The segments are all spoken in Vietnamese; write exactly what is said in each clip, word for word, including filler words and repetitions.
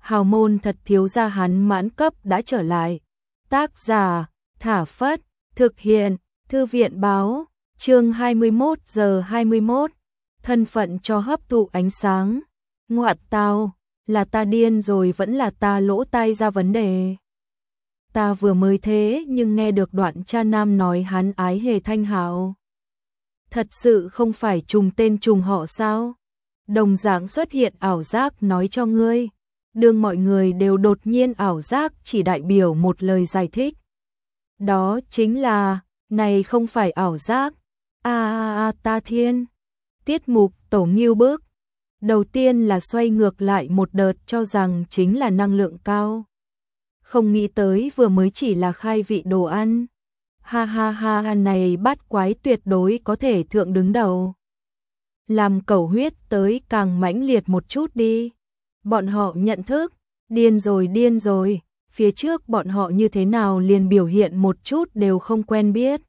hào môn thật thiếu gia hắn mãn cấp đã trở lại. Tác giả, Thả Phất, thực hiện, Thư viện báo, chương hai mươi mốt giờ hai mươi mốt, thân phận cho hấp thụ ánh sáng. Ngoạt tao, là ta điên rồi vẫn là ta lỗ tai ra vấn đề. Ta vừa mới thế nhưng nghe được đoạn cha nam nói hắn ái Hề Thanh Hạo. Thật sự không phải trùng tên trùng họ sao? Đồng dạng xuất hiện ảo giác nói cho ngươi. Đương mọi người đều đột nhiên ảo giác chỉ đại biểu một lời giải thích. Đó chính là, này không phải ảo giác. A a a ta thiên. Tiết mục tổ Ngưu Bức. Đầu tiên là xoay ngược lại một đợt cho rằng chính là năng lượng cao. Không nghĩ tới vừa mới chỉ là khai vị đồ ăn. Ha ha ha này bát quái tuyệt đối có thể thượng đứng đầu. Làm cầu huyết tới càng mãnh liệt một chút đi. Bọn họ nhận thức, điên rồi điên rồi, phía trước bọn họ như thế nào liền biểu hiện một chút đều không quen biết.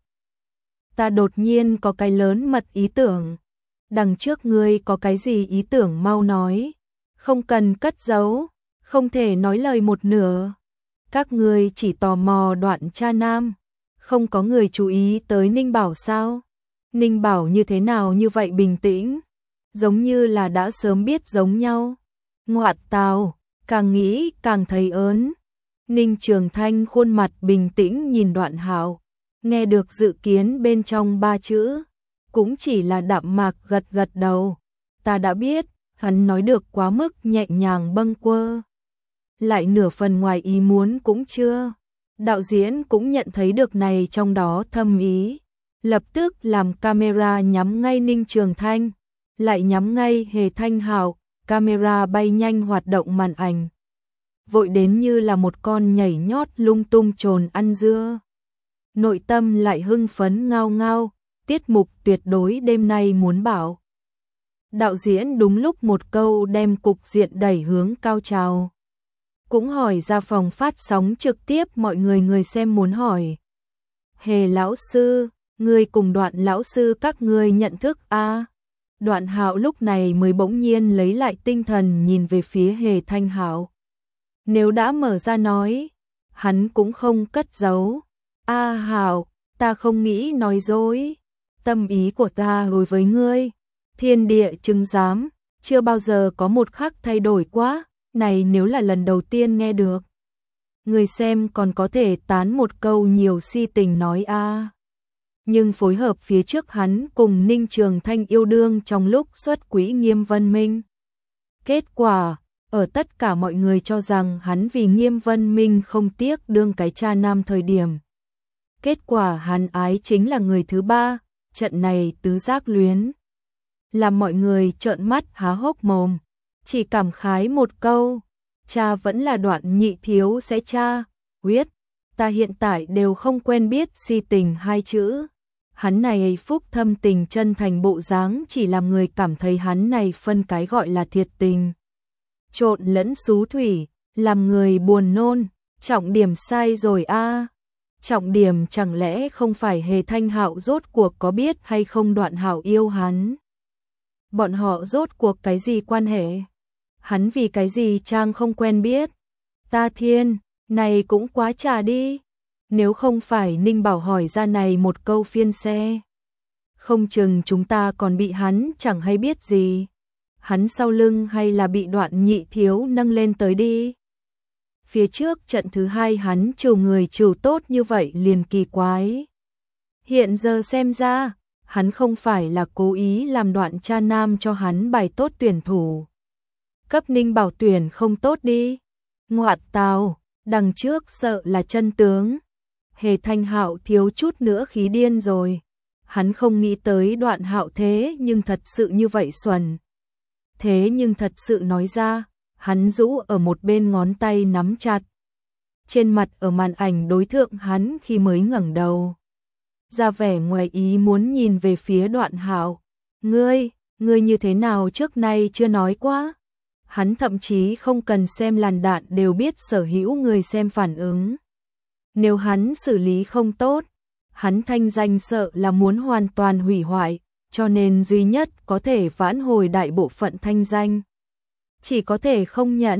Ta đột nhiên có cái lớn mật ý tưởng. Đằng trước ngươi có cái gì ý tưởng mau nói. Không cần cất giấu, không thể nói lời một nửa. Các ngươi chỉ tò mò đoạn cha nam. Không có người chú ý tới Ninh Bảo sao? Ninh Bảo như thế nào như vậy bình tĩnh? Giống như là đã sớm biết giống nhau. Ngoạt tào, càng nghĩ càng thấy ớn. Ninh Trường Thanh khuôn mặt bình tĩnh nhìn Đoạn Hạo, nghe được dự kiến bên trong ba chữ, cũng chỉ là đạm mạc gật gật đầu. Ta đã biết, hắn nói được quá mức nhẹ nhàng bâng quơ. Lại nửa phần ngoài ý muốn cũng chưa. Đạo diễn cũng nhận thấy được này trong đó thâm ý. Lập tức làm camera nhắm ngay Ninh Trường Thanh, lại nhắm ngay Hề Thanh Hạo. Camera bay nhanh hoạt động màn ảnh. Vội đến như là một con nhảy nhót lung tung trồn ăn dưa. Nội tâm lại hưng phấn ngao ngao, tiết mục tuyệt đối đêm nay muốn bảo. Đạo diễn đúng lúc một câu đem cục diện đẩy hướng cao trào. Cũng hỏi ra phòng phát sóng trực tiếp mọi người người xem muốn hỏi. Hề lão sư, ngươi cùng Đoạn lão sư các ngươi nhận thức a? À? Đoạn Hạo lúc này mới bỗng nhiên lấy lại tinh thần nhìn về phía Hề Thanh Hạo. Nếu đã mở ra nói, hắn cũng không cất giấu. A à, Hạo, ta không nghĩ nói dối. Tâm ý của ta đối với ngươi, thiên địa chứng giám, chưa bao giờ có một khắc thay đổi quá. Này nếu là lần đầu tiên nghe được. Người xem còn có thể tán một câu nhiều si tình nói a. À. Nhưng phối hợp phía trước hắn cùng Ninh Trường Thanh yêu đương trong lúc xuất quỹ Nghiêm Vân Minh. Kết quả, ở tất cả mọi người cho rằng hắn vì Nghiêm Vân Minh không tiếc đương cái cha nam thời điểm. Kết quả hắn ái chính là người thứ ba, trận này tứ giác luyến. Làm mọi người trợn mắt há hốc mồm, chỉ cảm khái một câu, cha vẫn là Đoạn nhị thiếu sẽ cha, huyết, ta hiện tại đều không quen biết si tình hai chữ. Hắn này phúc thâm tình chân thành bộ dáng chỉ làm người cảm thấy hắn này phân cái gọi là thiệt tình. Trộn lẫn xú thủy, làm người buồn nôn, trọng điểm sai rồi a. À. Trọng điểm chẳng lẽ không phải Hề Thanh Hạo rốt cuộc có biết hay không Đoạn Hạo yêu hắn? Bọn họ rốt cuộc cái gì quan hệ? Hắn vì cái gì Trang không quen biết? Ta thiên, này cũng quá trà đi. Nếu không phải Ninh Bảo hỏi ra này một câu phiên xe, không chừng chúng ta còn bị hắn chẳng hay biết gì. Hắn sau lưng hay là bị Đoạn nhị thiếu nâng lên tới đi. Phía trước trận thứ hai hắn trừ người trừ tốt như vậy liền kỳ quái. Hiện giờ xem ra, hắn không phải là cố ý làm Đoạn cha nam cho hắn bài tốt tuyển thủ. Cấp Ninh Bảo tuyển không tốt đi. Ngoạt tào, đằng trước sợ là chân tướng. Hề Thanh Hạo thiếu chút nữa khí điên rồi. Hắn không nghĩ tới Đoạn Hạo thế nhưng thật sự như vậy xuẩn. Thế nhưng thật sự nói ra, hắn rũ ở một bên ngón tay nắm chặt. Trên mặt ở màn ảnh đối thượng hắn khi mới ngẩng đầu. Ra vẻ ngoài ý muốn nhìn về phía Đoạn Hạo. Ngươi, ngươi như thế nào trước nay chưa nói quá. Hắn thậm chí không cần xem làn đạn đều biết sở hữu người xem phản ứng. Nếu hắn xử lý không tốt, hắn thanh danh sợ là muốn hoàn toàn hủy hoại, cho nên duy nhất có thể vãn hồi đại bộ phận thanh danh. Chỉ có thể không nhận,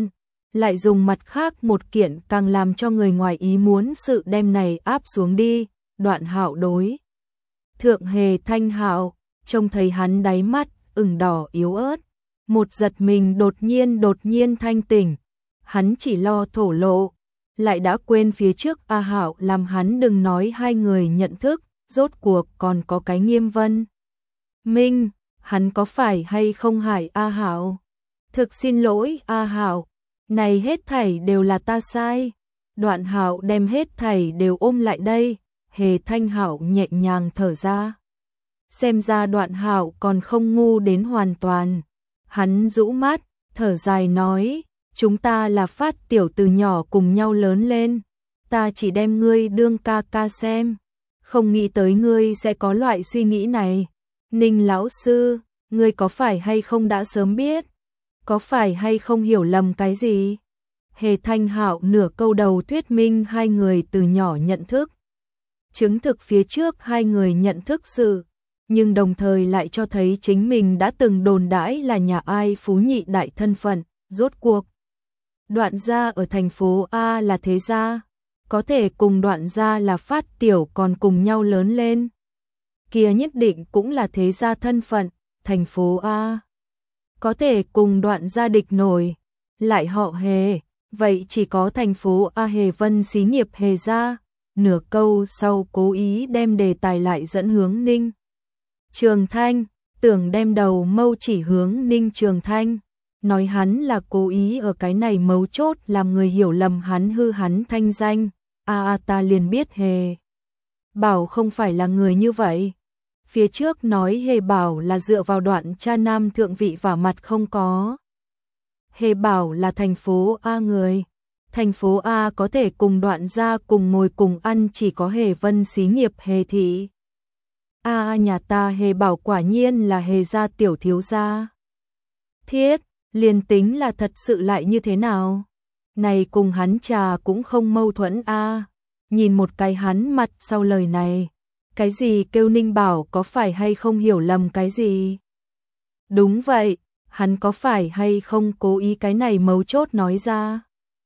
lại dùng mặt khác một kiện càng làm cho người ngoài ý muốn sự đem này áp xuống đi. Đoạn Hạo đối thượng Hề Thanh Hạo, trông thấy hắn đáy mắt ửng đỏ yếu ớt, một giật mình đột nhiên đột nhiên thanh tỉnh, hắn chỉ lo thổ lộ, lại đã quên phía trước A Hạo làm hắn đừng nói hai người nhận thức, rốt cuộc còn có cái Nghiêm Vân Minh, hắn có phải hay không hại A Hạo? Thực xin lỗi A Hạo, này hết thảy đều là ta sai. Đoạn Hạo đem hết thảy đều ôm lại đây, Hề Thanh Hạo nhẹ nhàng thở ra. Xem ra Đoạn Hạo còn không ngu đến hoàn toàn. Hắn rũ mắt, thở dài nói, chúng ta là Phát tiểu từ nhỏ cùng nhau lớn lên, ta chỉ đem ngươi đương ca ca xem, không nghĩ tới ngươi sẽ có loại suy nghĩ này. Ninh lão sư, ngươi có phải hay không đã sớm biết? Có phải hay không hiểu lầm cái gì? Hề Thanh Hạo nửa câu đầu thuyết minh hai người từ nhỏ nhận thức, chứng thực phía trước hai người nhận thức sự, nhưng đồng thời lại cho thấy chính mình đã từng đồn đãi là nhà ai phú nhị đại thân phận, rốt cuộc. Đoạn gia ở thành phố A là thế gia, có thể cùng Đoạn gia là Phát tiểu còn cùng nhau lớn lên. Kia nhất định cũng là thế gia thân phận, thành phố A. Có thể cùng Đoạn gia địch nổi, lại họ Hề, vậy chỉ có thành phố A Hề Vân xí nghiệp Hề gia. Nửa câu sau cố ý đem đề tài lại dẫn hướng Ninh Trường Thanh, tưởng đem đầu mâu chỉ hướng Ninh Trường Thanh, nói hắn là cố ý ở cái này mấu chốt làm người hiểu lầm hắn hư hắn thanh danh. A à, ta liền biết Hề Bảo không phải là người như vậy. Phía trước nói Hề Bảo là dựa vào Đoạn cha nam thượng vị vả mặt không có. Hề Bảo là thành phố A người. Thành phố A có thể cùng Đoạn gia cùng ngồi cùng ăn chỉ có Hề Vân xí nghiệp Hề thị. A à, nhà ta Hề Bảo quả nhiên là Hề gia tiểu thiếu gia. Thiết, liền tính là thật sự lại như thế nào? Này cùng hắn trà cũng không mâu thuẫn a. À. Nhìn một cái hắn mặt sau lời này, cái gì kêu Ninh Bảo có phải hay không hiểu lầm cái gì? Đúng vậy, hắn có phải hay không cố ý cái này mấu chốt nói ra?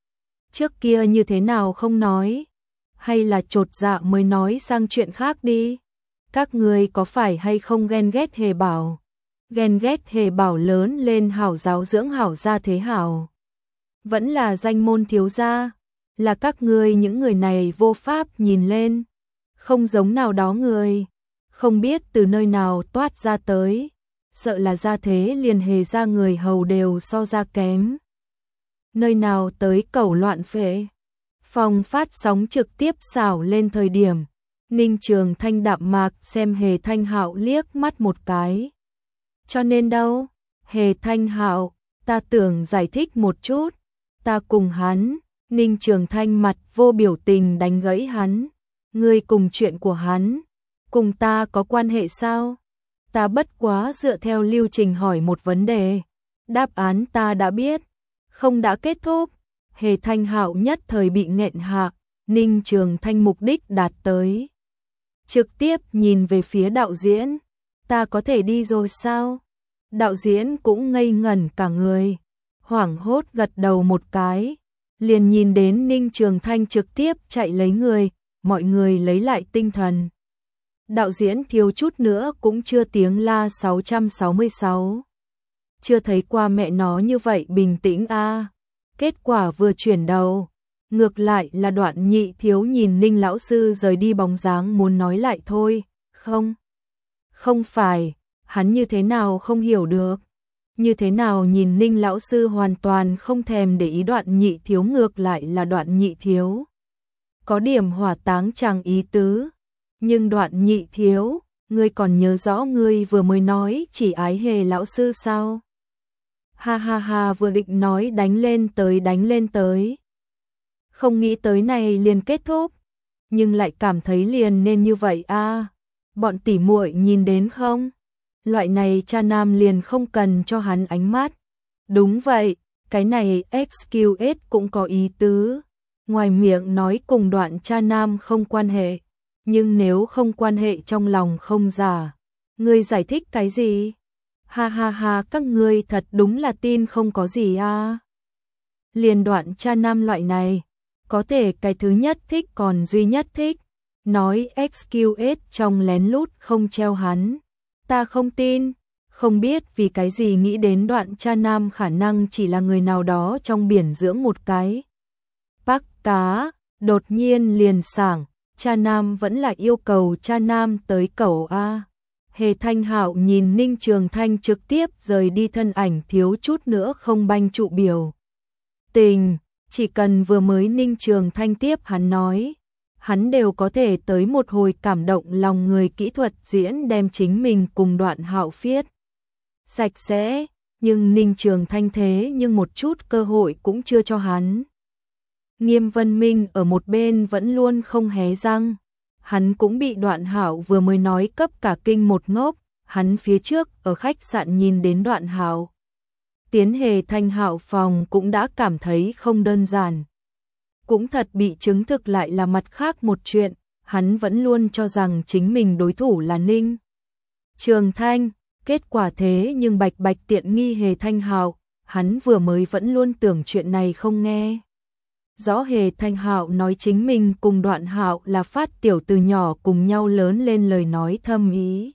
Trước kia như thế nào không nói? Hay là chột dạ mới nói sang chuyện khác đi? Các người có phải hay không ghen ghét Hề Bảo? Ghen ghét Hề Bảo lớn lên hảo giáo dưỡng hảo gia thế hảo? Vẫn là danh môn thiếu gia? Là các người những người này vô pháp nhìn lên, không giống nào đó người, không biết từ nơi nào toát ra tới, sợ là gia thế liền Hề gia người hầu đều so ra kém. Nơi nào tới cẩu loạn phệ. Phòng phát sóng trực tiếp xảo lên thời điểm, Ninh Trường Thanh đạm mạc xem Hề Thanh Hạo liếc mắt một cái. Cho nên đâu, Hề Thanh Hạo, ta tưởng giải thích một chút, ta cùng hắn. Ninh Trường Thanh mặt vô biểu tình đánh gãy hắn, ngươi cùng chuyện của hắn, cùng ta có quan hệ sao? Ta bất quá dựa theo lưu trình hỏi một vấn đề, đáp án ta đã biết, không đã kết thúc. Hề Thanh Hạo nhất thời bị nghẹn hạ, Ninh Trường Thanh mục đích đạt tới. Trực tiếp nhìn về phía đạo diễn, ta có thể đi rồi sao? Đạo diễn cũng ngây ngẩn cả người, hoảng hốt gật đầu một cái. Liền nhìn đến Ninh Trường Thanh trực tiếp chạy lấy người, mọi người lấy lại tinh thần. Đạo diễn thiếu chút nữa cũng chưa tiếng la sáu trăm sáu mươi sáu. Chưa thấy qua mẹ nó như vậy bình tĩnh a. À. Kết quả vừa chuyển đầu, ngược lại là Đoạn nhị thiếu nhìn Ninh lão sư rời đi bóng dáng muốn nói lại thôi, không. Không phải, hắn như thế nào không hiểu được. Như thế nào nhìn Ninh lão sư hoàn toàn không thèm để ý Đoạn nhị thiếu ngược lại là Đoạn nhị thiếu. Có điểm hỏa táng chẳng ý tứ. Nhưng Đoạn nhị thiếu, ngươi còn nhớ rõ ngươi vừa mới nói chỉ ái Hề lão sư sao? Ha ha ha vừa định nói đánh lên tới đánh lên tới. Không nghĩ tới này liền kết thúc. Nhưng lại cảm thấy liền nên như vậy a. À. Bọn tỉ muội nhìn đến không? Loại này cha nam liền không cần cho hắn ánh mắt. Đúng vậy, cái này excuse cũng có ý tứ. Ngoài miệng nói cùng Đoạn cha nam không quan hệ, nhưng nếu không quan hệ trong lòng không giả. Ngươi giải thích cái gì? Ha ha ha các ngươi thật đúng là tin không có gì a. À. liền đoạn cha nam loại này, có thể cái thứ nhất thích còn duy nhất thích, nói excuse trong lén lút không treo hắn. Ta không tin, không biết vì cái gì nghĩ đến đoạn cha nam khả năng chỉ là người nào đó trong biển dưỡng một cái bác cá, đột nhiên liền sảng, cha nam vẫn là yêu cầu cha nam tới cầu A. Hề Thanh Hạo nhìn Ninh Trường Thanh trực tiếp rời đi thân ảnh thiếu chút nữa không banh trụ biểu tình, chỉ cần vừa mới Ninh Trường Thanh tiếp hắn nói, hắn đều có thể tới một hồi cảm động lòng người kỹ thuật diễn đem chính mình cùng Đoạn Hạo phiết sạch sẽ, nhưng Ninh Trường Thanh thế nhưng một chút cơ hội cũng chưa cho hắn. Nghiêm Vân Minh ở một bên vẫn luôn không hé răng, hắn cũng bị Đoạn Hạo vừa mới nói cấp cả kinh một ngốc, hắn phía trước ở khách sạn nhìn đến Đoạn Hạo tiến Hề Thanh Hạo phòng cũng đã cảm thấy không đơn giản. Cũng thật bị chứng thực lại là mặt khác một chuyện, hắn vẫn luôn cho rằng chính mình đối thủ là Ninh Trường Thanh, kết quả thế nhưng bạch bạch tiện nghi Hề Thanh Hạo, hắn vừa mới vẫn luôn tưởng chuyện này không nghe. Rõ Hề Thanh Hạo nói chính mình cùng Đoạn Hạo là phát tiểu từ nhỏ cùng nhau lớn lên lời nói thâm ý.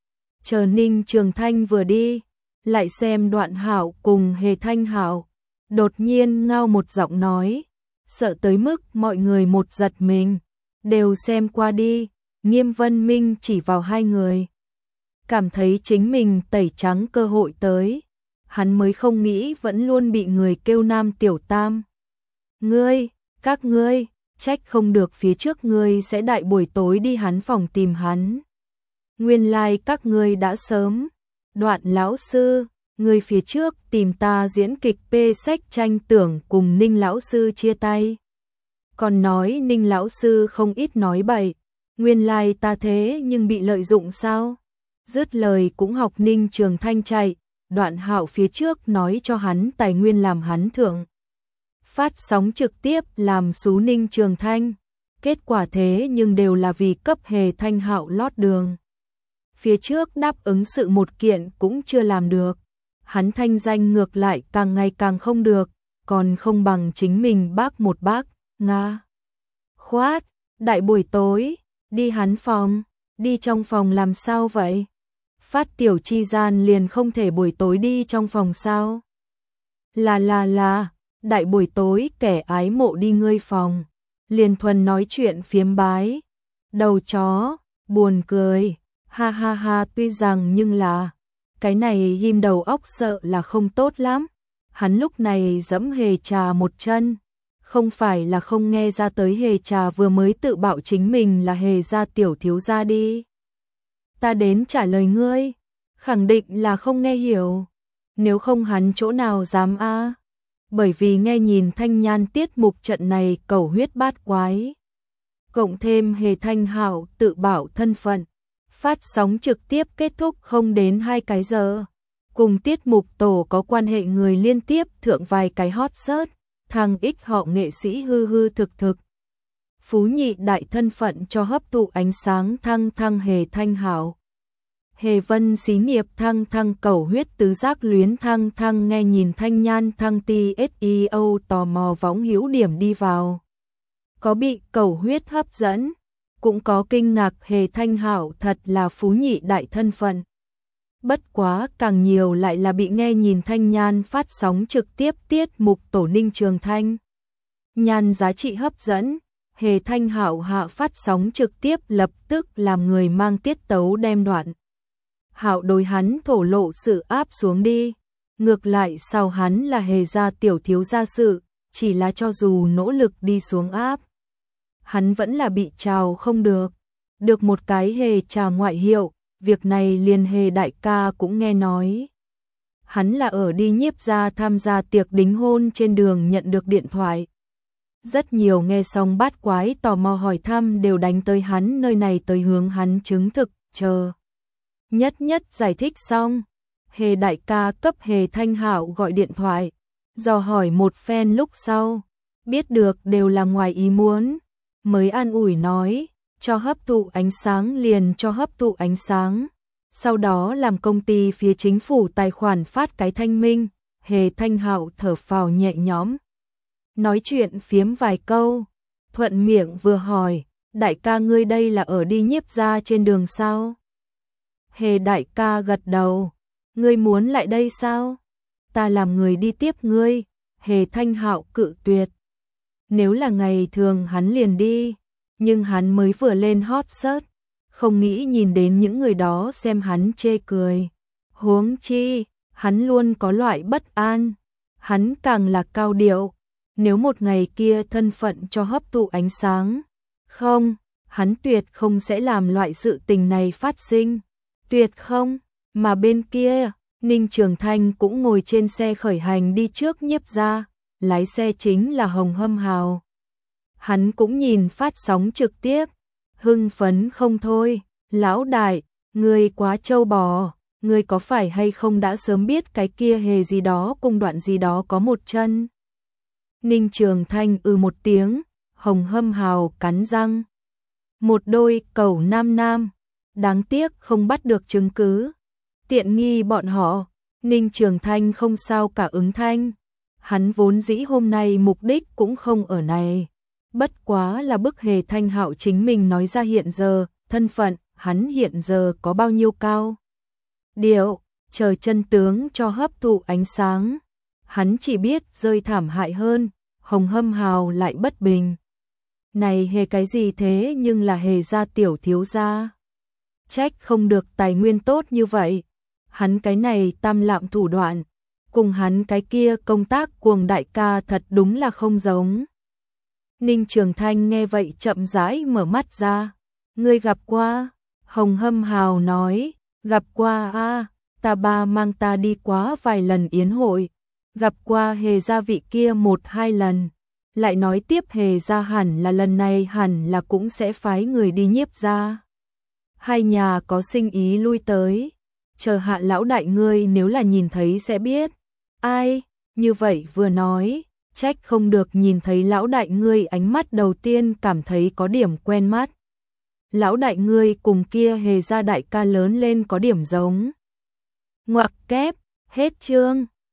Chờ Ninh Trường Thanh vừa đi, lại xem Đoạn Hạo cùng Hề Thanh Hạo, đột nhiên ngao một giọng nói, sợ tới mức mọi người một giật mình, đều xem qua đi, Nghiêm Vân Minh chỉ vào hai người. Cảm thấy chính mình tẩy trắng cơ hội tới, hắn mới không nghĩ vẫn luôn bị người kêu nam tiểu tam. Ngươi, các ngươi, trách không được phía trước ngươi sẽ đại buổi tối đi hắn phòng tìm hắn. Nguyên lai like các ngươi đã sớm. Đoạn lão sư, ngươi phía trước tìm ta diễn kịch P sách tranh tưởng cùng Ninh lão sư chia tay. Còn nói Ninh lão sư không ít nói bậy, nguyên lai like ta thế nhưng bị lợi dụng sao? Dứt lời cũng học Ninh Trường Thanh chạy, Đoạn Hạo phía trước nói cho hắn tài nguyên làm hắn thượng. Phát sóng trực tiếp làm xú Ninh Trường Thanh, kết quả thế nhưng đều là vì cấp Hề Thanh Hạo lót đường. Phía trước đáp ứng sự một kiện cũng chưa làm được, hắn thanh danh ngược lại càng ngày càng không được, còn không bằng chính mình bác một bác, nga. Khoát, đại buổi tối, đi hắn phòng, đi trong phòng làm sao vậy? Phát tiểu chi gian liền không thể buổi tối đi trong phòng sao? Là là là, đại buổi tối kẻ ái mộ đi ngươi phòng, liền thuần nói chuyện phiếm bái. Đầu chó, buồn cười, ha ha ha tuy rằng nhưng là, cái này him đầu óc sợ là không tốt lắm. Hắn lúc này giẫm Hề Trà một chân, không phải là không nghe ra tới Hề Trà vừa mới tự bạo chính mình là Hề gia tiểu thiếu gia đi. Ta đến trả lời ngươi, khẳng định là không nghe hiểu, nếu không hắn chỗ nào dám a? Bởi vì nghe nhìn Thanh Nhan tiết mục trận này cầu huyết bát quái. Cộng thêm Hề Thanh Hạo tự bảo thân phận, phát sóng trực tiếp kết thúc không đến hai cái giờ. Cùng tiết mục tổ có quan hệ người liên tiếp thượng vài cái hot search, thằng ích họ nghệ sĩ hư hư thực thực. Phú nhị đại thân phận cho hấp thụ ánh sáng thăng thăng Hề Thanh Hạo. Hề Vân xí nghiệp thăng thăng cầu huyết tứ giác luyến thăng thăng nghe nhìn Thanh Nhan thăng ti seo tò mò võng hữu điểm đi vào. Có bị cầu huyết hấp dẫn, cũng có kinh ngạc Hề Thanh Hạo thật là phú nhị đại thân phận. Bất quá càng nhiều lại là bị nghe nhìn Thanh Nhan phát sóng trực tiếp tiết mục tổ Ninh Trường Thanh. Nhan giá trị hấp dẫn, Hề Thanh Hạo hạ phát sóng trực tiếp lập tức làm người mang tiết tấu đem đoạn. Hạo đối hắn thổ lộ sự áp xuống đi, ngược lại sau hắn là Hề gia tiểu thiếu gia sự, chỉ là cho dù nỗ lực đi xuống áp, hắn vẫn là bị trào không được. Được một cái Hề Trà ngoại hiệu, việc này liền Hề đại ca cũng nghe nói. Hắn là ở đi nhiếp gia tham gia tiệc đính hôn trên đường nhận được điện thoại. Rất nhiều nghe xong bát quái tò mò hỏi thăm đều đánh tới hắn nơi này tới hướng hắn chứng thực, chờ. Nhất nhất giải thích xong, Hề đại ca cấp Hề Thanh Hạo gọi điện thoại, dò hỏi một phen lúc sau, biết được đều là ngoài ý muốn, mới an ủi nói, cho hấp thụ ánh sáng liền cho hấp thụ ánh sáng, sau đó làm công ty phía chính phủ tài khoản phát cái thanh minh. Hề Thanh Hạo thở phào nhẹ nhõm. nói chuyện phiếm vài câu, thuận miệng vừa hỏi, đại ca ngươi đây là ở đi Nhiếp gia trên đường sao? Hề đại ca gật đầu, ngươi muốn lại đây sao? Ta làm người đi tiếp ngươi. Hề Thanh Hạo cự tuyệt. Nếu là ngày thường hắn liền đi, nhưng hắn mới vừa lên hot search, không nghĩ nhìn đến những người đó xem hắn chê cười. Huống chi, hắn luôn có loại bất an, hắn càng là cao điệu, nếu một ngày kia thân phận cho hấp thụ ánh sáng, không, hắn tuyệt không sẽ làm loại sự tình này phát sinh, tuyệt không, mà bên kia, Ninh Trường Thanh cũng ngồi trên xe khởi hành đi trước Nhiếp gia, lái xe chính là Hồng Hâm Hào. Hắn cũng nhìn phát sóng trực tiếp, hưng phấn không thôi, lão đại, ngươi quá trâu bò, ngươi có phải hay không đã sớm biết cái kia hề gì đó cung đoạn gì đó có một chân. Ninh Trường Thanh ư một tiếng, Hồng Hâm Hào cắn răng. Một đôi cẩu nam nam, đáng tiếc không bắt được chứng cứ. Tiện nghi bọn họ, Ninh Trường Thanh không sao cả ứng thanh. Hắn vốn dĩ hôm nay mục đích cũng không ở này. Bất quá là bức Hề Thanh Hạo chính mình nói ra hiện giờ, thân phận, hắn hiện giờ có bao nhiêu cao. Điệu, chờ chân tướng cho hấp thụ ánh sáng. Hắn chỉ biết rơi thảm hại hơn, Hồng Hâm Hào lại bất bình. Này Hề cái gì thế nhưng là Hề gia tiểu thiếu gia. Trách không được tài nguyên tốt như vậy. Hắn cái này tam lạm thủ đoạn, cùng hắn cái kia công tác cuồng đại ca thật đúng là không giống. Ninh Trường Thanh nghe vậy chậm rãi mở mắt ra. Ngươi gặp qua? Hồng Hâm Hào nói, gặp qua a, ta ba mang ta đi quá vài lần yến hội, gặp qua Hề gia vị kia một hai lần. Lại nói tiếp Hề gia hẳn là lần này hẳn là cũng sẽ phái người đi Nhiếp gia. Hai nhà có sinh ý lui tới, chờ hạ lão đại ngươi nếu là nhìn thấy sẽ biết. Ai, như vậy vừa nói, trách không được nhìn thấy lão đại ngươi ánh mắt đầu tiên cảm thấy có điểm quen mắt. Lão đại ngươi cùng kia Hề gia đại ca lớn lên có điểm giống. Ngoặc kép, hết chương.